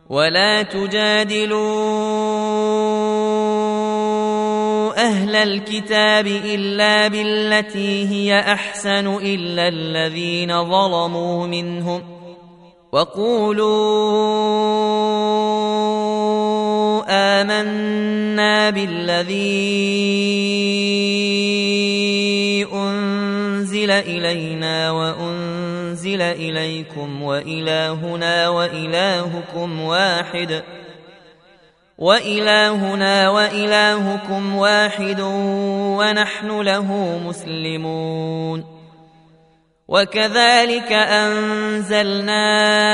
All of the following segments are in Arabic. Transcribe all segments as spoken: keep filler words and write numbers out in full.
ولا تجادلوا أهل الكتاب إلا بالتي هي أحسن إلا الذين ظلموا منهم وقولوا آمنا بالذي أنزل إلينا وأنزل إليكم وإلهنا وإلهكم واحد وإلهنا وإلهكم واحد ونحن له مسلمون وكذلك أنزلنا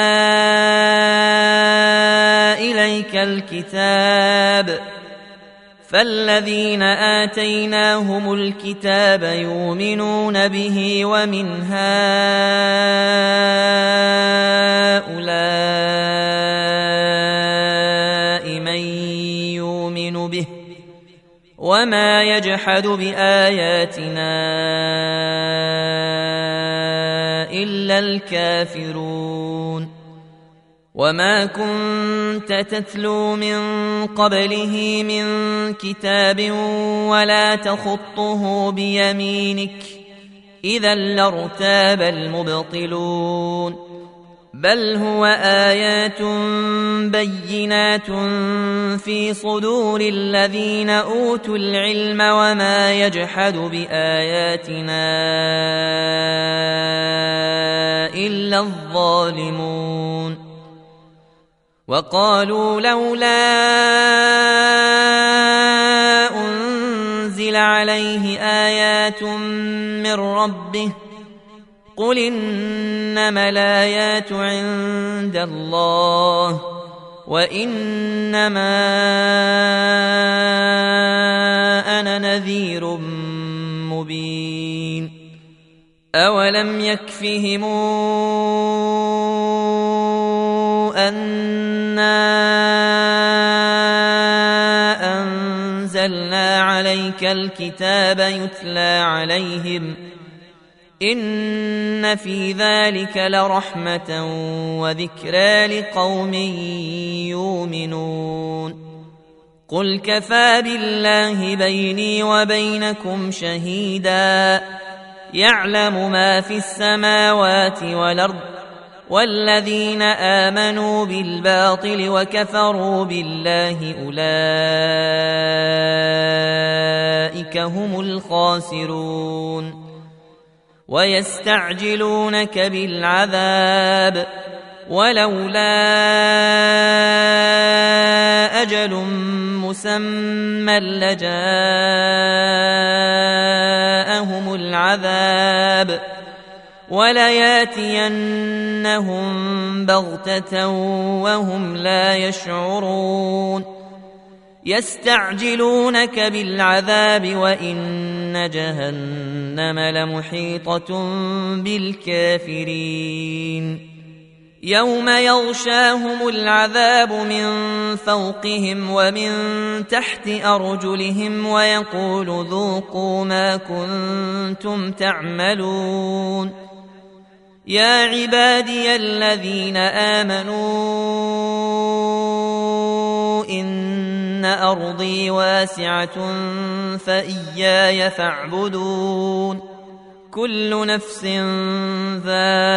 إليك الكتاب فالذين آتيناهم الكتاب يؤمنون به ومن هؤلاء من يؤمن به وما يجحد بآياتنا إلا الكافرون وما كنت تتلو من قبله من كتاب ولا تخطه بيمينك إذا لارتاب المبطلون بل هو آيات بينات في صدور الذين أوتوا العلم وما يجحد بآياتنا إلا الظالمون وقالوا لولا أنزل عليه آيات من ربه قل إنما الآيات عند الله وإنما أنا نذير مبين أولم يكفهم أنا أنزلنا عليك الكتاب يتلى عليهم إن في ذلك لرحمة وذكرى لقوم يؤمنون قل كفى بالله بيني وبينكم شهيدا يعلم ما في السماوات والأرض والذين آمنوا بالباطل وكفروا بالله أولئك هم الخاسرون ويستعجلونك بالعذاب ولولا أجل مسمى لجاءهم العذاب ولياتينهم بغتة وهم لا يشعرون يستعجلونك بالعذاب وإن جهنم لمحيطة بالكافرين يوم يغشاهم العذاب من فوقهم ومن تحت أرجلهم ويقول ذوقوا ما كنتم تعملون يا عبادي الذين آمنوا إن أرضي واسعة فإياي فاعبدون كل نفس ذائقة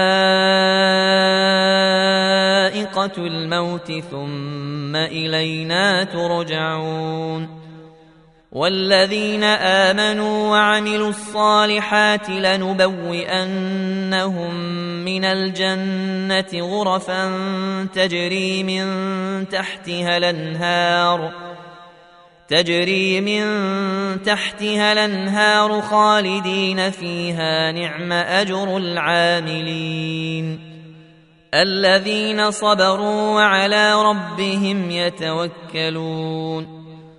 الموت ثم إلينا ترجعون والذين آمنوا وعملوا الصالحات لنبوئنهم من الجنة غرفا تجري من تحتها الأنهار تجري من تحتها الأنهار خالدين فيها نعم أجر العاملين الذين صبروا وعلى ربهم يتوكلون